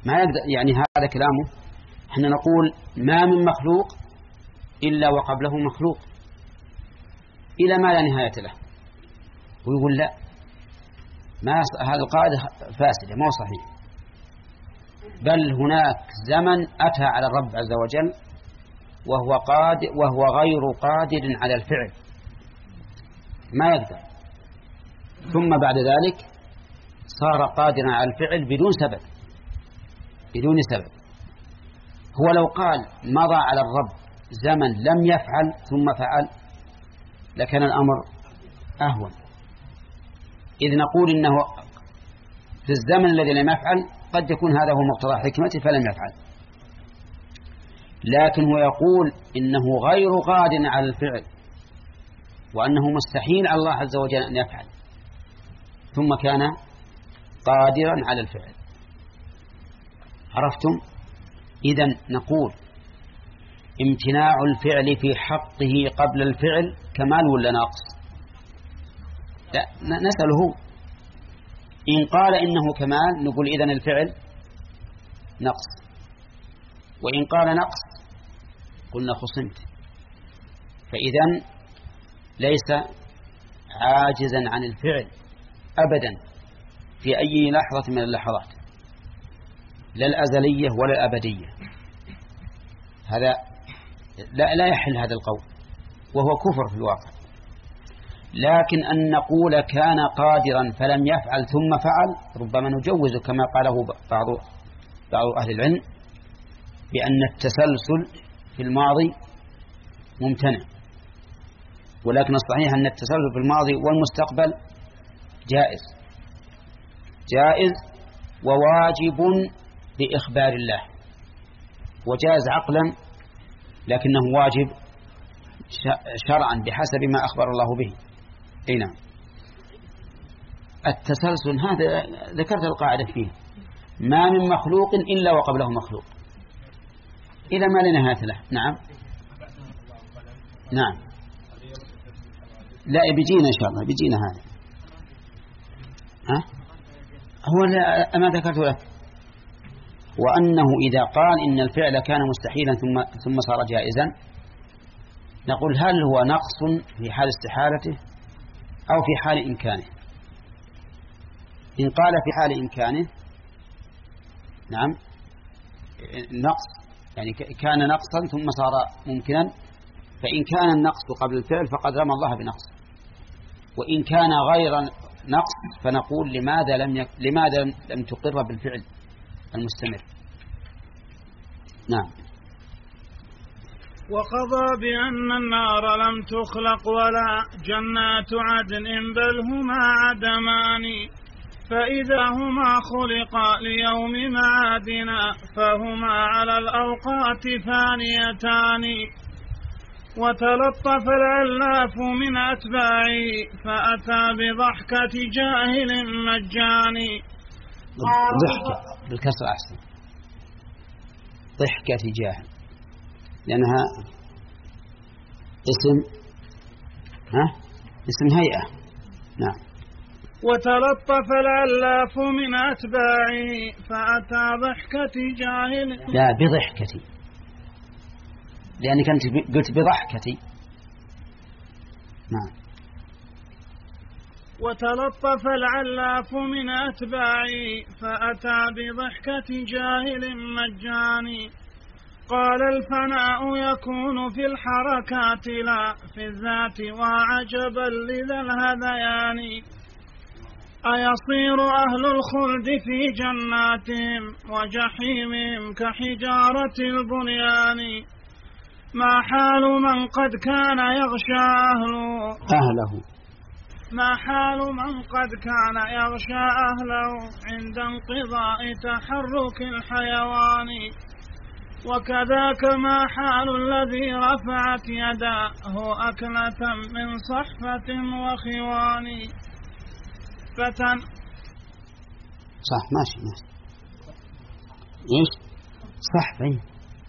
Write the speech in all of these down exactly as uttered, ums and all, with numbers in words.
ما يقدر يعني هذا كلامه. احنا نقول ما من مخلوق إلا وقبله مخلوق إلى ما لا نهاية له، ويقول لا، ما هذا القاعدة فاسدة، ما هو صحيح، بل هناك زمن أتى على الرب عز وجل وهو قادر وهو غير قادر على الفعل، ما يقدر، ثم بعد ذلك صار قادرا على الفعل بدون سبب بدون سبب. هو لو قال مضى على الرب زمن لم يفعل ثم فعل لكان الأمر أهون، إذ نقول إنه في الزمن الذي لم يفعل قد يكون هذا هو مقتضى حكمته فلم يفعل، لكن هو يقول إنه غير قادر على الفعل وأنه مستحيل على الله عز وجل أن يفعل ثم كان قادرا على الفعل. عرفتم؟ إذن نقول امتناع الفعل في حقه قبل الفعل كمال ولا ناقص؟ لا، نسأله. إن قال إنه كمال نقول إذن الفعل نقص، وإن قال نقص قلنا خصمت. فإذن ليس عاجزا عن الفعل أبدا في أي لحظة من اللحظات، لا الأزلية ولا الأبدية. هذا لا, لا يحل هذا القول وهو كفر في الواقع. لكن أن نقول كان قادرا فلم يفعل ثم فعل ربما نجوز كما قاله بعض بعض أهل العلم بأن التسلسل في الماضي ممتنع، ولكن الصحيح أن التسلسل في الماضي والمستقبل جائز جائز وواجب بإخبار الله، وجائز عقلا لكنه واجب شرعا بحسب ما أخبر الله به. أي نعم. التسلسل هذا ذكرت القاعدة فيه، ما من مخلوق إلا وقبله مخلوق إلى ما لا نهاية له. نعم نعم لا بيجينا إن شاء الله بيجينا هذا. ها هو ما ذكرت لك، وأنه إذا قال إن الفعل كان مستحيلا ثم ثم صار جائزا نقول هل هو نقص في حال استحالته أو في حال إمكانه؟ إن قال في حال إمكانه نعم نقص، يعني كان نقصا ثم صار ممكنا، فإن كان النقص قبل الفعل فقد رمى الله بنقص، وإن كان غير نقص فنقول لماذا لم يك... لماذا لم تقر بالفعل المستمر. نعم. وقضى بأن النار لم تخلق ولا جنات عدن بل هما عدمان، فإذا هما خلقا ليوم معادنا فهما على الأوقات فانيتان. وتلطف العلاف من أتباعه فأتى بضحكة جاهل مجاني. ضحكة بالكسر أحسن، ضحكة جاهل لأنها اسم ها اسم هيئة. نعم. وتلطف العلاف من أتباعه فأتى ضحكة جاهل. لا بضحكتي، لأنك أنت قلت بضحكتي. نعم. وتلطف العلاف من أتباعه فأتى بضحكة جاهل مجاني. قال الفناء يكون في الحركات لا في الذات وعجبا لذا الهذيان. أيصير أهل الخلد في جناتهم وجحيمهم كحجارة البنيان. ما حال من قد كان يغشى أهله أهله ما حال من قد كان يغشى أهله عند انقضاء تحرك الحيوان. وكذاك ما حال الذي رفعت يداه أكلة من صحفة وخوان. فتن صح ماشي ماشي ايش صح بين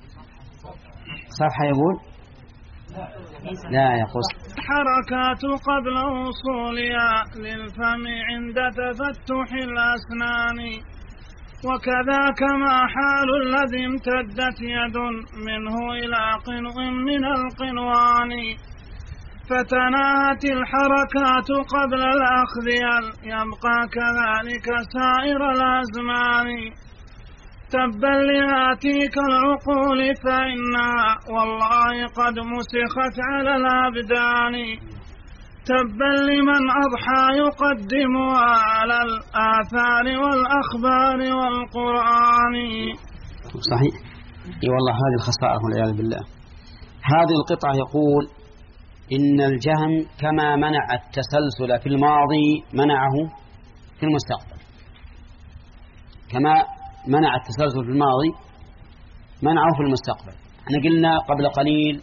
صح يقول لا يقول حركات قبل وصولها للفم عند تفتح الأسنان. وكذاك ما حال الذي امتدت يد منه إلى قنو من القنوان فتناهت الحركات قبل الأخذ يبقى كذلك سائر الأزمان تبا لآتيك العقول فإنها والله قد مسخت على الأبدان تبا لمن أضحى يقدمها على الآثار والأخبار والقرآن. صحيح. اي والله هذه الخسائر والعياذ بالله. هذه القطعة يقول إن الجهم كما منع التسلسل في الماضي منعه في المستقبل، كما منع التسلسل في الماضي منعه في المستقبل. احنا قلنا قبل قليل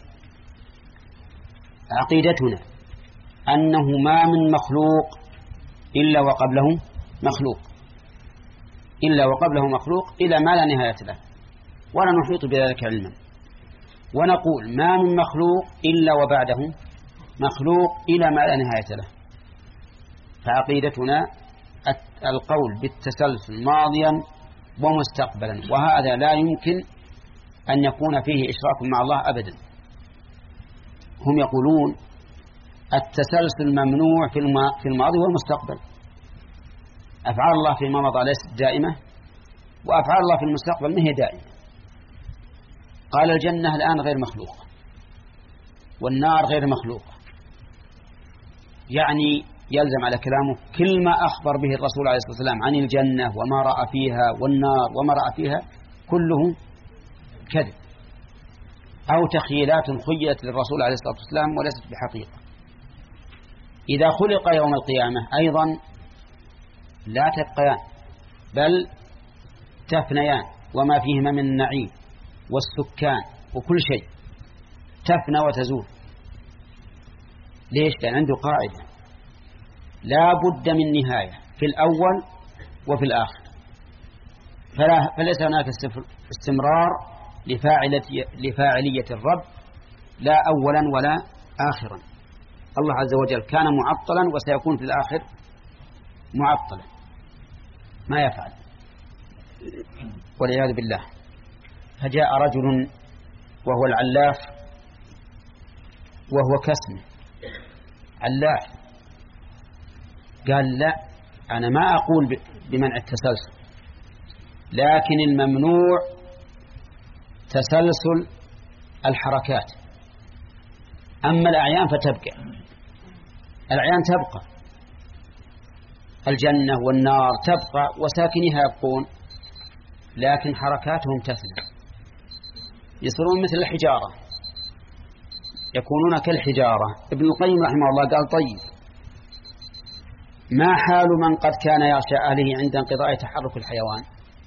عقيدتنا أنه ما من مخلوق إلا وقبله مخلوق، إلا وقبله مخلوق إلى ما لا نهاية له، ولا نحيط بذلك علما. ونقول ما من مخلوق إلا وبعده مخلوق إلى ما لا نهاية له. فعقيدتنا القول بالتسلسل ماضيا ومستقبلا، وهذا لا يمكن أن يكون فيه إشراك مع الله أبدا. هم يقولون التسلسل ممنوع في الماضي والمستقبل، أفعال الله فيما مضى ليست دائمة، وأفعال الله في المستقبل ما هي دائمة. قال الجنة الآن غير مخلوقة والنار غير مخلوقة، يعني يلزم على كلامه كل ما أخبر به الرسول عليه الصلاة والسلام عن الجنة وما رأى فيها والنار وما رأى فيها كله كذب أو تخيلات خيلت للرسول عليه الصلاة والسلام وليست بحقيقة. إذا خلق يوم القيامة أيضا لا تبقيان بل تفنيان، وما فيهما من النعيم والسكان وكل شيء تفنى وتزول. ليش؟ لأن عنده قاعدة لا بد من نهاية في الأول وفي الآخر، فلا فليس هناك استمرار لفاعلية, لفاعلية الرب لا أولا ولا آخرا. الله عز وجل كان معطلا وسيكون في الآخر معطلا، ما يفعل والعياذ بالله. فجاء رجل وهو العلاف وهو كسم علاف، قال لا أنا ما أقول بمنع التسلسل، لكن الممنوع تسلسل الحركات، أما الأعيان فتبقى. الأعيان تبقى، الجنة والنار تبقى وساكنها يبقون، لكن حركاتهم تثلث، يصيرون مثل الحجارة، يكونون كالحجارة. ابن القيم رحمه الله قال طيب ما حال من قد كان يغشى أهله عند انقضاء تحرك الحيوان،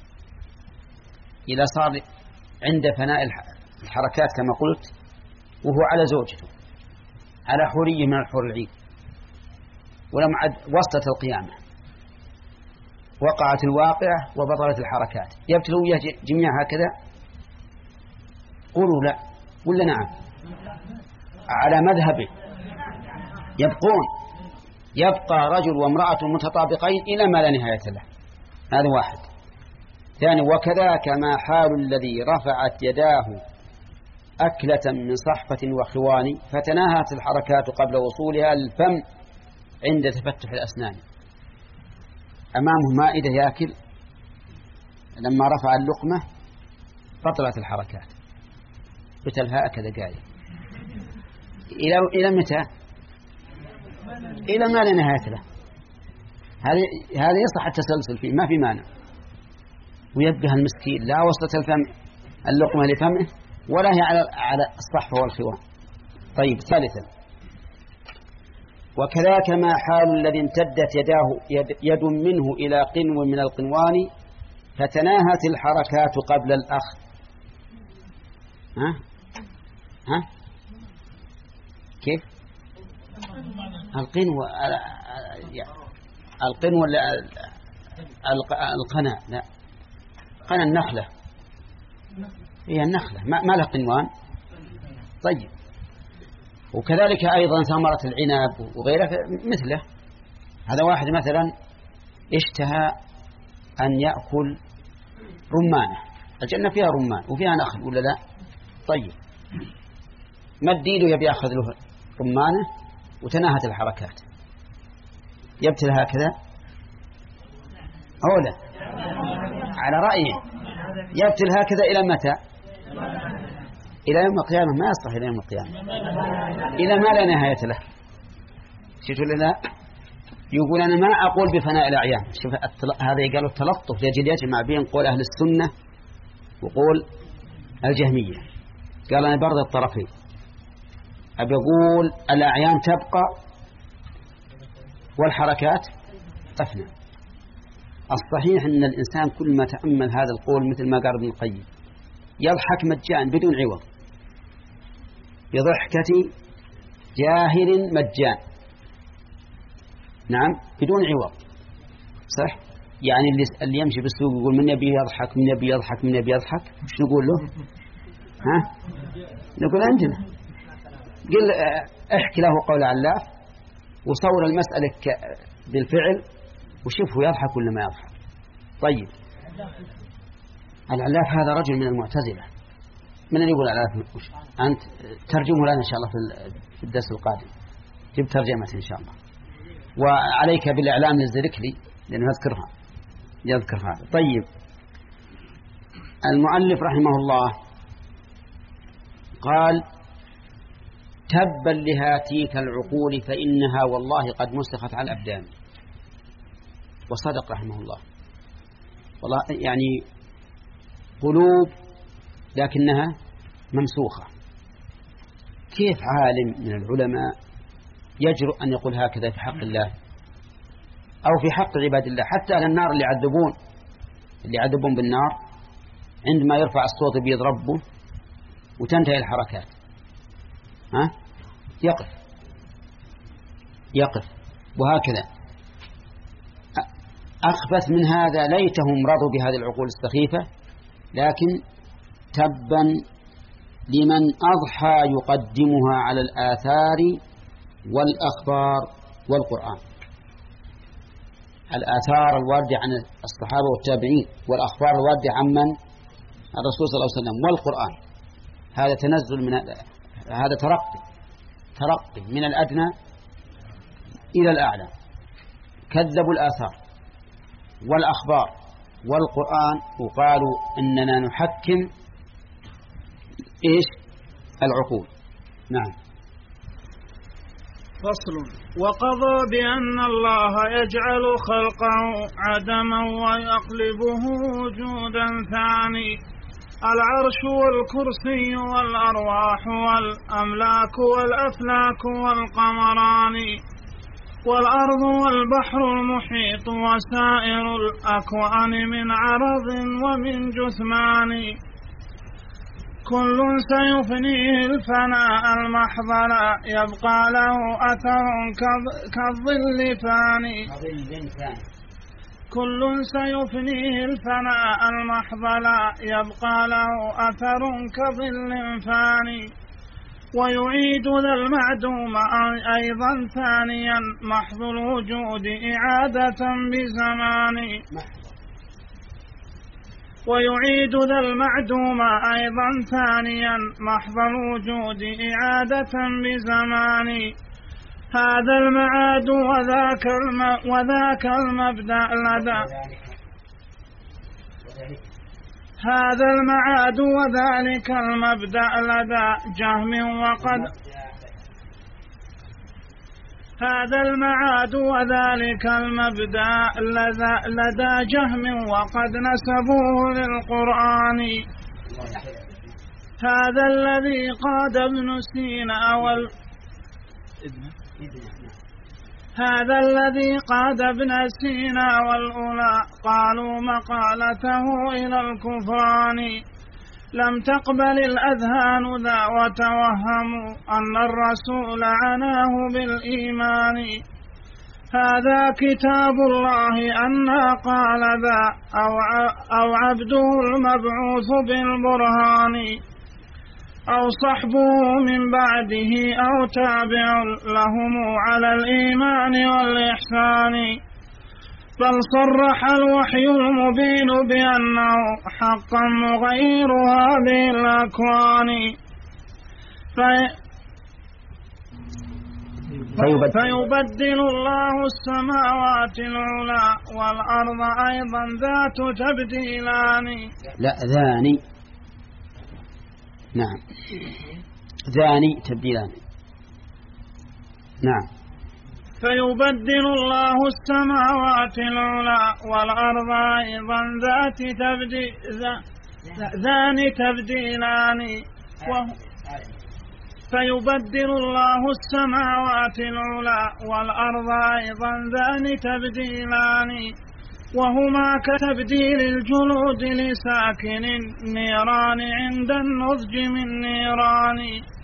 إذا صار عند فناء الحركات كما قلت وهو على زوجته على حورية من الحور العين، ولم عد وسط القيامة وقعت الواقعة وبطلت الحركات، يبتلوا وياه جميعا هكذا؟ قولوا لا ولا نعم؟ على مذهبه يبقون، يبقى رجل وامرأة متطابقين إلى ما لا نهاية له. هذا واحد. ثاني وكذاك ما حال الذي رفعت يداه أكلة من صحفة وخوان فتناهت الحركات قبل وصولها الفم عند تفتح الأسنان. أمامه مائدة يأكل، لما رفع اللقمة بطلت الحركات، بتلها هكذا قاعد إلى إلى متى؟ إلى ما لا نهاية له. هذه هذه يصح التسلسل فيه ما في مانع، ويبقى المسكين لا وصلت الفم اللقمة لفمه ولا هي على على الصحفة والخوان. طيب ثالثا وكذاك ما حال الذي امتدت يداه يد, يد منه إلى قنو من القنوان فتناهت الحركات قبل الأخذ. ها ها كيف القنو القنو القنا لا قنا النخلة هي النخلة ما لها قنوان. طيب وكذلك أيضا ثمرة العنب وغيرها مثله. هذا واحد مثلا اشتهى أن يأكل رمانة، الجنة فيها رمان وفيها نخل ولا لا؟ طيب مد يده يبي يأخذ له رمانة وتناهت الحركات، يبتل هكذا أو لا؟ على رأيه يبتل هكذا إلى متى؟ إلى يوم القيامة. ما يصلح إلى يوم القيامة، إلى ما لا نهاية له. شفتوا لنا يقول أنا ما أقول بفناء الأعيان. شوف هذا قالوا التلطف يجب يجمع بين قول أهل السنة وقول الجهمية. قال أنا برضه الطرفين، أبي أقول الأعيان تبقى والحركات تفنى. الصحيح أن الإنسان كل ما تأمل هذا القول مثل ما قال ابن القيم يضحك مجان بدون عوض، بضحكة جاهل مجان. نعم بدون عوض، صح؟ يعني اللي, اللي يمشي بالسوق يقول من يبي يضحك من يبي يضحك من يبي يضحك، وش نقول له؟ ها؟ نقول عندنا قل احكي له قول علاف وصور المسألة بالفعل وشوفه يضحك ولا ما يضحك. طيب العلاف هذا رجل من المعتزلة. من اللي يقول علاف؟ أنت ترجمه لنا إن شاء الله في الدرس القادم، جيب ترجمة إن شاء الله. وعليك بالإعلام للزركلي لأنه يذكرها يذكر هذا. طيب المؤلف رحمه الله قال تبا لهاتيك العقول فإنها والله قد مسخت على الأبدان. وصدق رحمه الله، والله يعني قلوب لكنها ممسوخة. كيف عالم من العلماء يجرؤ أن يقول هكذا في حق الله أو في حق عباد الله؟ حتى أهل النار اللي يعذبون اللي يعذبون بالنار عندما يرفع الصوت بيد ربه وتنتهي الحركات ها يقف يقف وهكذا. أخبث من هذا ليتهم رضوا بهذه العقول السخيفة، لكن تبا لمن أضحى يقدمها على الآثار والأخبار والقرآن. الآثار الواردة عن الصحابة والتابعين والأخبار الواردة عن من؟ الرسول صلى الله عليه وسلم والقرآن. هذا تنزل من هذا ترقي ترقي من الأدنى إلى الأعلى. كذبوا الآثار والأخبار والقرآن وقالوا إننا نحكم إيش؟ العقول. نعم. فصل. وقضى بأن الله يجعل خلقه عدما ويقلبه وجودا ثاني، العرش والكرسي والأرواح والأملاك والأفلاك والقمران والأرض والبحر المحيط وسائر الأكوان من عرض ومن جثمان، كل سيفنيه الفناء المحض لا يبقى له أثر كالظل فاني، كل سيفنيه الفناء المحض لا يبقى له أثر كظل فاني، ويعيد ذا المعدوم أيضا ثانيا محض الوجود إعادة بزمان، ويعيد ذا المعدوم أيضا ثانيا محض الوجود إعادة بزمان، هذا المعاد وذاك, الم وذاك المبدأ لدى هذا المعاد وذلك المبدأ لدى جهم وقد هذا المعاد وذلك المبدأ لدى جهم وقد نسبوه للقرآن، هذا الذي قاد ابن سينا وال هذا الذي قاد ابن سينا والأولى قالوا مقالته إلى الكفران، لم تقبل الأذهان ذا وتوهموا أن الرسول عناه بالإيمان، هذا كتاب الله أنا قال ذا أو عبده المبعوث بالبرهان، أو صحبه من بعده أو تابع لهم على الإيمان والإحسان، بل صرح الوحي المبين بأنه حقا مغير هذه الأكوان. في فيبدل, فيبدل الله السماوات العلى والأرض أيضا ذات تبديلان. لا ذاني، نعم ذاني تبديلان، نعم. فيبدل الله السماوات العلى والأرض أيضا ذات تبديل ذان تبديلان. فيبدل الله السماوات العلى والأرض أيضا ذان تبديلان، وهما كتبديل الجلود لساكن النيران عند النضج من نيران.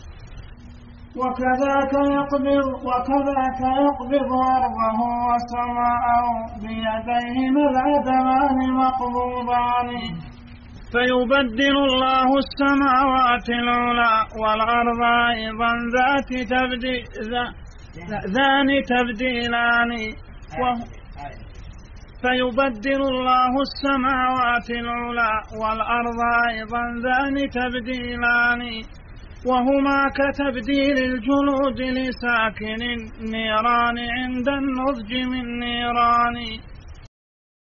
وكذاك يقبض وكذاك يقبض أرضه وسماءه بيديهما العدمان مقبوضان. فيبدل الله السماوات العلى والأرض أيضا ذات تبديل ذان تبديلان. فيبدل الله السماوات العلى والأرض أيضا ذان تبديلان، وهما كتبديل الجلود لساكن النيران عند النضج من نيران.